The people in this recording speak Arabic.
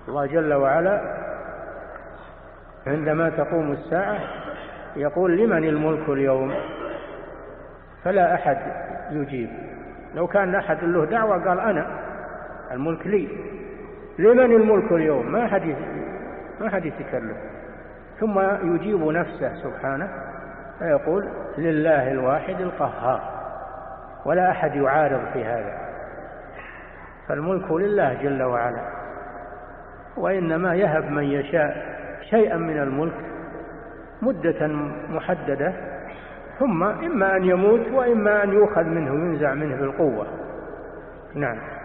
الله جل وعلا عندما تقوم الساعة يقول لمن الملك اليوم، فلا أحد يجيب. لو كان أحد له دعوة قال أنا الملك لي، لمن الملك اليوم ما أحد يتكلم، ثم يجيب نفسه سبحانه فيقول لله الواحد القهار، ولا أحد يعارض في هذا، فالملك لله جل وعلا، وإنما يهب من يشاء شيئا من الملك مدة محددة، ثم إما أن يموت وإما أن يؤخذ منه ينزع منه بالقوة. نعم.